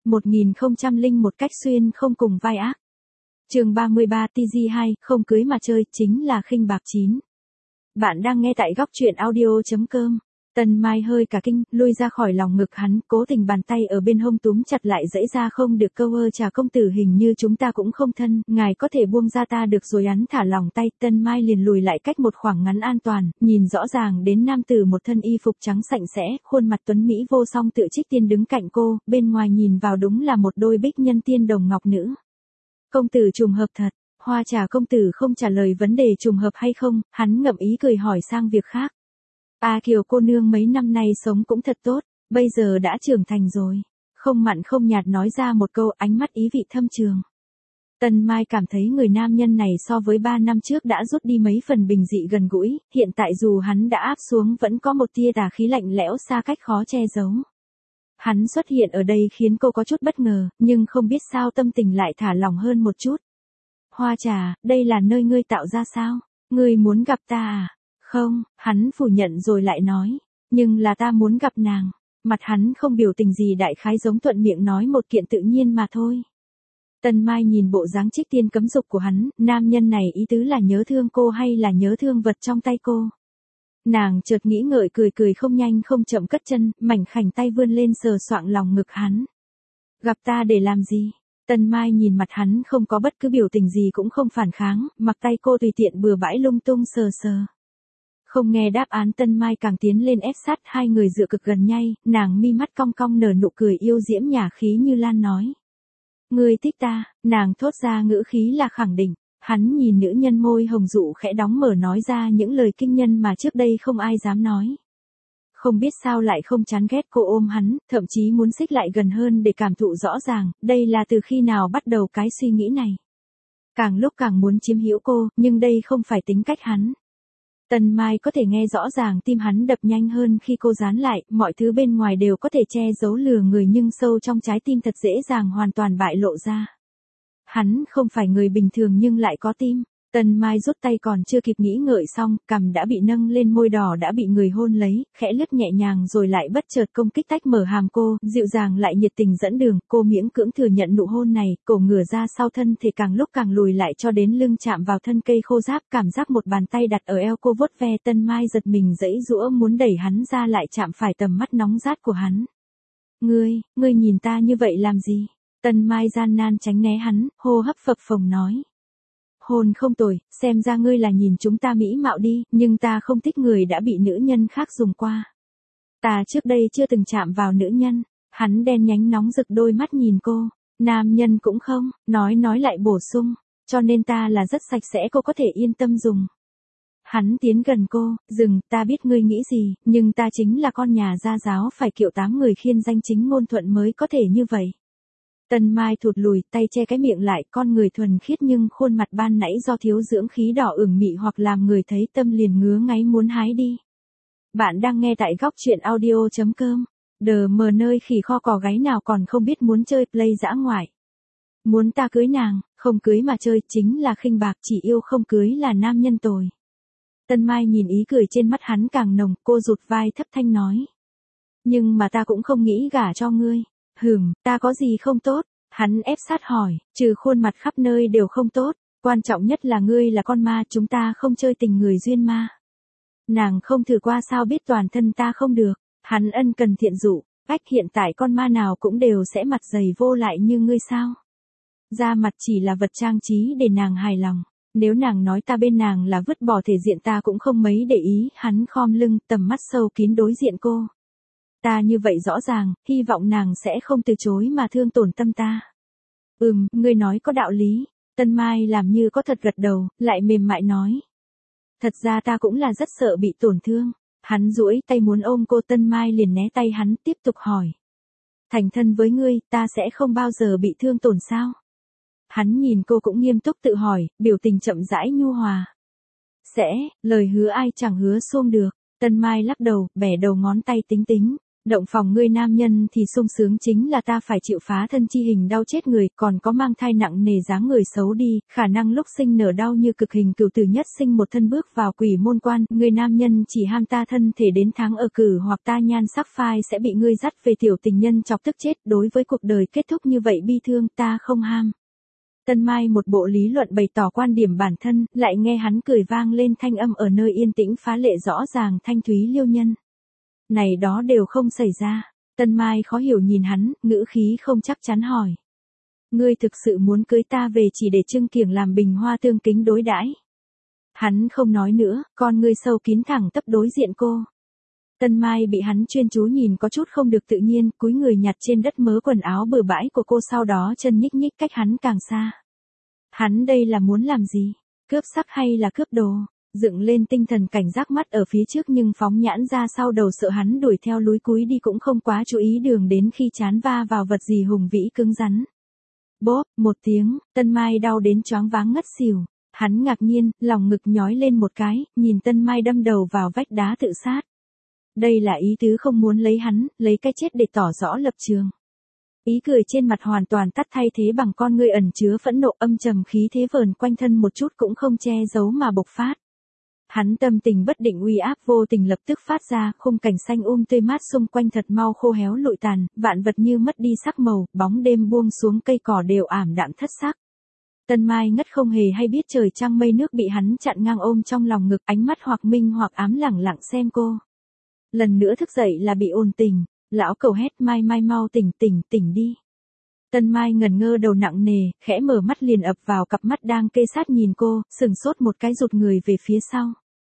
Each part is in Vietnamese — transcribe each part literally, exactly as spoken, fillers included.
một nghìn không trăm lẻ một cách xuyên không cùng vai ác. Chương ba mươi ba T G hai, không cưới mà chơi, chính là khinh bạc chín. Bạn đang nghe tại góc truyện audio chấm com. Tần Mai hơi cả kinh, lui ra khỏi lòng ngực hắn, cố tình bàn tay ở bên hông túm chặt lại dãy ra không được câu ơ trà công tử hình như chúng ta cũng không thân, ngài có thể buông ra ta được rồi. Hắn thả lòng tay, Tần Mai liền lùi lại cách một khoảng ngắn an toàn, nhìn rõ ràng đến nam tử một thân y phục trắng sạch sẽ, khuôn mặt tuấn mỹ vô song tự trích tiên đứng cạnh cô, bên ngoài nhìn vào đúng là một đôi bích nhân tiên đồng ngọc nữ. Công tử trùng hợp thật. Hoa Trà công tử không trả lời vấn đề trùng hợp hay không, hắn ngậm ý cười hỏi sang việc khác. A Kiều cô nương mấy năm nay sống cũng thật tốt, bây giờ đã trưởng thành rồi. Không mặn không nhạt nói ra một câu, ánh mắt ý vị thâm trường. Tần Mai cảm thấy người nam nhân này so với ba năm trước đã rút đi mấy phần bình dị gần gũi, hiện tại dù hắn đã áp xuống vẫn có một tia tà khí lạnh lẽo xa cách khó che giấu. Hắn xuất hiện ở đây khiến cô có chút bất ngờ, nhưng không biết sao tâm tình lại thả lỏng hơn một chút. Hoa Trà, đây là nơi ngươi tạo ra sao? Ngươi muốn gặp ta à? Không, hắn phủ nhận rồi lại nói. Nhưng là ta muốn gặp nàng. Mặt hắn không biểu tình gì, đại khái giống thuận miệng nói một kiện tự nhiên mà thôi. Tần Mai nhìn bộ dáng trích tiên cấm dục của hắn, nam nhân này ý tứ là nhớ thương cô hay là nhớ thương vật trong tay cô? Nàng chợt nghĩ ngợi cười cười không nhanh không chậm cất chân, mảnh khảnh tay vươn lên sờ soạng lòng ngực hắn. Gặp ta để làm gì? Tần Mai nhìn mặt hắn không có bất cứ biểu tình gì cũng không phản kháng, mặc tay cô tùy tiện bừa bãi lung tung sờ sờ. Không nghe đáp án, Tần Mai càng tiến lên ép sát, hai người dựa cực gần nhau, nàng mi mắt cong cong nở nụ cười yêu diễm nhả khí như lan nói. Ngươi thích ta, nàng thốt ra ngữ khí là khẳng định. Hắn nhìn nữ nhân môi hồng dụ khẽ đóng mở nói ra những lời kinh nhân mà trước đây không ai dám nói. Không biết sao lại không chán ghét cô ôm hắn, thậm chí muốn xích lại gần hơn để cảm thụ rõ ràng, đây là từ khi nào bắt đầu cái suy nghĩ này. Càng lúc càng muốn chiếm hữu cô, nhưng đây không phải tính cách hắn. Tần Mai có thể nghe rõ ràng tim hắn đập nhanh hơn khi cô dán lại, mọi thứ bên ngoài đều có thể che giấu lừa người nhưng sâu trong trái tim thật dễ dàng hoàn toàn bại lộ ra. Hắn không phải người bình thường nhưng lại có tim. Tần Mai rút tay còn chưa kịp nghĩ ngợi xong, cằm đã bị nâng lên, môi đỏ đã bị người hôn lấy, khẽ lướt nhẹ nhàng rồi lại bất chợt công kích tách mở hàm cô, dịu dàng lại nhiệt tình dẫn đường, cô miễn cưỡng thừa nhận nụ hôn này, cổ ngửa ra sau, thân thể càng lúc càng lùi lại cho đến lưng chạm vào thân cây khô ráp, cảm giác một bàn tay đặt ở eo cô vuốt ve. Tần Mai giật mình giãy giũa muốn đẩy hắn ra, lại chạm phải tầm mắt nóng rát của hắn. Ngươi, ngươi nhìn ta như vậy làm gì? Tần Mai gian nan tránh né hắn, hô hấp phập phồng nói. Hôn không tồi, xem ra ngươi là nhìn chúng ta mỹ mạo đi, nhưng ta không thích người đã bị nữ nhân khác dùng qua. Ta trước đây chưa từng chạm vào nữ nhân. Hắn đen nhánh nóng rực đôi mắt nhìn cô. Nam nhân cũng không, nói nói lại bổ sung. Cho nên ta là rất sạch sẽ, cô có thể yên tâm dùng. Hắn tiến gần cô, dừng, ta biết ngươi nghĩ gì, nhưng ta chính là con nhà gia giáo, phải kiệu tám người khiên danh chính ngôn thuận mới có thể như vậy. Tần Mai thụt lùi, tay che cái miệng lại, con người thuần khiết nhưng khuôn mặt ban nãy do thiếu dưỡng khí đỏ ửng mị hoặc làm người thấy tâm liền ngứa ngáy muốn hái đi. Bạn đang nghe tại góc truyện audio chấm com. Đờ mờ nơi khỉ kho cò gáy nào còn không biết muốn chơi play dã ngoại. Muốn ta cưới nàng, không cưới mà chơi, chính là khinh bạc, chỉ yêu không cưới là nam nhân tồi. Tần Mai nhìn ý cười trên mắt hắn càng nồng, cô rụt vai thấp thanh nói. Nhưng mà ta cũng không nghĩ gả cho ngươi. Hừm, ta có gì không tốt? Hắn ép sát hỏi, trừ khuôn mặt khắp nơi đều không tốt, quan trọng nhất là ngươi là con ma, chúng ta không chơi tình người duyên ma. Nàng không thử qua sao biết toàn thân ta không được. Hắn ân cần thiện dụ, ách hiện tại con ma nào cũng đều sẽ mặt dày vô lại như ngươi sao? Da mặt chỉ là vật trang trí để nàng hài lòng. Nếu nàng nói ta bên nàng là vứt bỏ thể diện ta cũng không mấy để ý. Hắn khom lưng, tầm mắt sâu kín đối diện cô. Ta như vậy rõ ràng, hy vọng nàng sẽ không từ chối mà thương tổn tâm ta. Ừm, ngươi nói có đạo lý. Tần Mai làm như có thật gật đầu, lại mềm mại nói. Thật ra ta cũng là rất sợ bị tổn thương. Hắn duỗi tay muốn ôm cô, Tần Mai liền né tay hắn, tiếp tục hỏi. Thành thân với ngươi, ta sẽ không bao giờ bị thương tổn sao? Hắn nhìn cô cũng nghiêm túc tự hỏi, biểu tình chậm rãi nhu hòa. Sẽ, lời hứa ai chẳng hứa xuông được. Tần Mai lắc đầu, bẻ đầu ngón tay tính tính. Động phòng ngươi nam nhân thì sung sướng chính là ta phải chịu phá thân chi hình đau chết người, còn có mang thai nặng nề dáng người xấu đi, khả năng lúc sinh nở đau như cực hình cửu tử nhất sinh một thân bước vào quỷ môn quan, ngươi nam nhân chỉ ham ta thân thể đến tháng ở cử hoặc ta nhan sắc phai sẽ bị ngươi dắt về tiểu tình nhân chọc tức chết, đối với cuộc đời kết thúc như vậy bi thương ta không ham. Tân Mai một bộ lý luận bày tỏ quan điểm bản thân, lại nghe hắn cười vang lên thanh âm ở nơi yên tĩnh phá lệ rõ ràng thanh thúy liêu nhân. Này đó đều không xảy ra. Tân Mai khó hiểu nhìn hắn, ngữ khí không chắc chắn hỏi. Ngươi thực sự muốn cưới ta về chỉ để trưng kiểng làm bình hoa tương kính đối đãi? Hắn không nói nữa, con ngươi sâu kín thẳng tắp đối diện cô. Tân Mai bị hắn chuyên chú nhìn có chút không được tự nhiên, cúi người nhặt trên đất mớ quần áo bừa bãi của cô, sau đó chân nhích nhích cách hắn càng xa. Hắn đây là muốn làm gì? Cướp sắc hay là cướp đồ? Dựng lên tinh thần cảnh giác mắt ở phía trước nhưng phóng nhãn ra sau đầu sợ hắn đuổi theo lúi cúi đi cũng không quá chú ý đường đến khi chán va vào vật gì hùng vĩ cứng rắn. Bốp, một tiếng, Tân Mai đau đến choáng váng ngất xỉu. Hắn ngạc nhiên, lòng ngực nhói lên một cái, nhìn Tân Mai đâm đầu vào vách đá tự sát. Đây là ý tứ không muốn lấy hắn, lấy cái chết để tỏ rõ lập trường. Ý cười trên mặt hoàn toàn tắt thay thế bằng con ngươi ẩn chứa phẫn nộ âm trầm khí thế vờn quanh thân một chút cũng không che giấu mà bộc phát. Hắn tâm tình bất định uy áp vô tình lập tức phát ra, khung cảnh xanh um tươi mát xung quanh thật mau khô héo lụi tàn, vạn vật như mất đi sắc màu, bóng đêm buông xuống cây cỏ đều ảm đạm thất sắc. Tân Mai ngất không hề hay biết trời trăng mây nước bị hắn chặn ngang ôm trong lòng ngực, ánh mắt hoặc minh hoặc ám lẳng lặng xem cô. Lần nữa thức dậy là bị ồn tình, lão cẩu hét Mai Mai mau tỉnh tỉnh tỉnh đi. Tân Mai ngẩn ngơ đầu nặng nề, khẽ mở mắt liền ập vào cặp mắt đang kê sát nhìn cô, sừng sốt một cái rụt người về phía sau.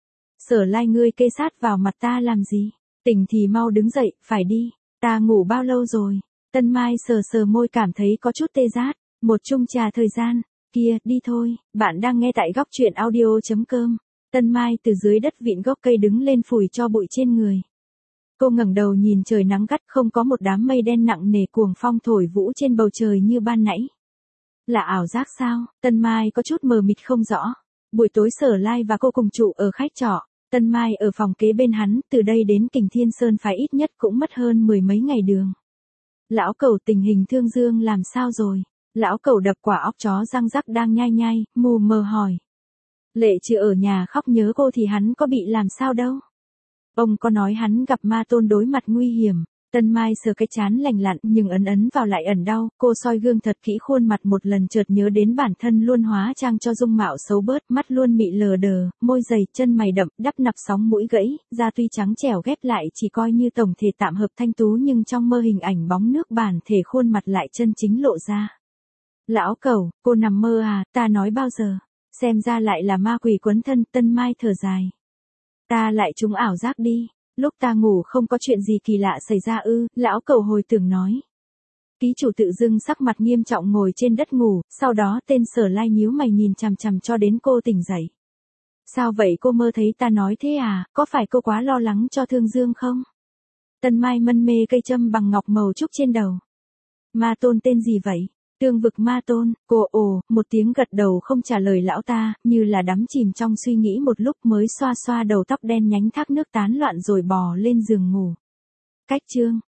Sở Lai ngươi kê sát vào mặt ta làm gì? Tỉnh thì mau đứng dậy, phải đi. Ta ngủ bao lâu rồi? Tân Mai sờ sờ môi cảm thấy có chút tê rát. Một chung trà thời gian. Kia, đi thôi, bạn đang nghe tại góc truyện audio.com. Tân Mai từ dưới đất vịn gốc cây đứng lên phủi cho bụi trên người. Cô ngẩng đầu nhìn trời nắng gắt, không có một đám mây đen nặng nề cuồng phong thổi vũ trên bầu trời như ban nãy. Là ảo giác sao? Tân Mai có chút mờ mịt không rõ. Buổi tối Sở Lai và cô cùng trụ ở khách trọ. Tân Mai ở phòng kế bên hắn, từ đây đến Kình Thiên Sơn phải ít nhất cũng mất hơn mười mấy ngày đường. Lão cẩu tình hình thương dương làm sao rồi? Lão cẩu đập quả óc chó răng rắc đang nhai nhai, mù mờ hỏi. Lệ chưa ở nhà khóc nhớ cô thì hắn có bị làm sao đâu. Ông có nói hắn gặp ma tôn đối mặt nguy hiểm. Tân Mai sờ cái chán lành lặn nhưng ấn ấn vào lại ẩn đau, cô soi gương thật kỹ khuôn mặt một lần chợt nhớ đến bản thân luôn hóa trang cho dung mạo xấu bớt, mắt luôn mị lờ đờ, môi dày, chân mày đậm, đắp nặp sóng mũi gãy, da tuy trắng trẻo ghép lại chỉ coi như tổng thể tạm hợp thanh tú nhưng trong mơ hình ảnh bóng nước bản thể khuôn mặt lại chân chính lộ ra. Lão cẩu, cô nằm mơ à, ta nói bao giờ, xem ra lại là ma quỷ quấn thân. Tân Mai thở dài. Ta lại trúng ảo giác đi. Lúc ta ngủ không có chuyện gì kỳ lạ xảy ra ư, lão cẩu hồi tưởng nói. Ký chủ tự dưng sắc mặt nghiêm trọng ngồi trên đất ngủ, sau đó tên Sở Lai nhíu mày nhìn chằm chằm cho đến cô tỉnh dậy. Sao vậy, cô mơ thấy ta nói thế à, có phải cô quá lo lắng cho Thương Dương không? Tân Mai mân mê cây châm bằng ngọc màu trúc trên đầu. Ma tôn tên gì vậy? Tương vực ma tôn. Cô ồ, một tiếng gật đầu không trả lời lão ta, như là đắm chìm trong suy nghĩ một lúc mới xoa xoa đầu tóc đen nhánh thác nước tán loạn rồi bò lên giường ngủ. Cách chương.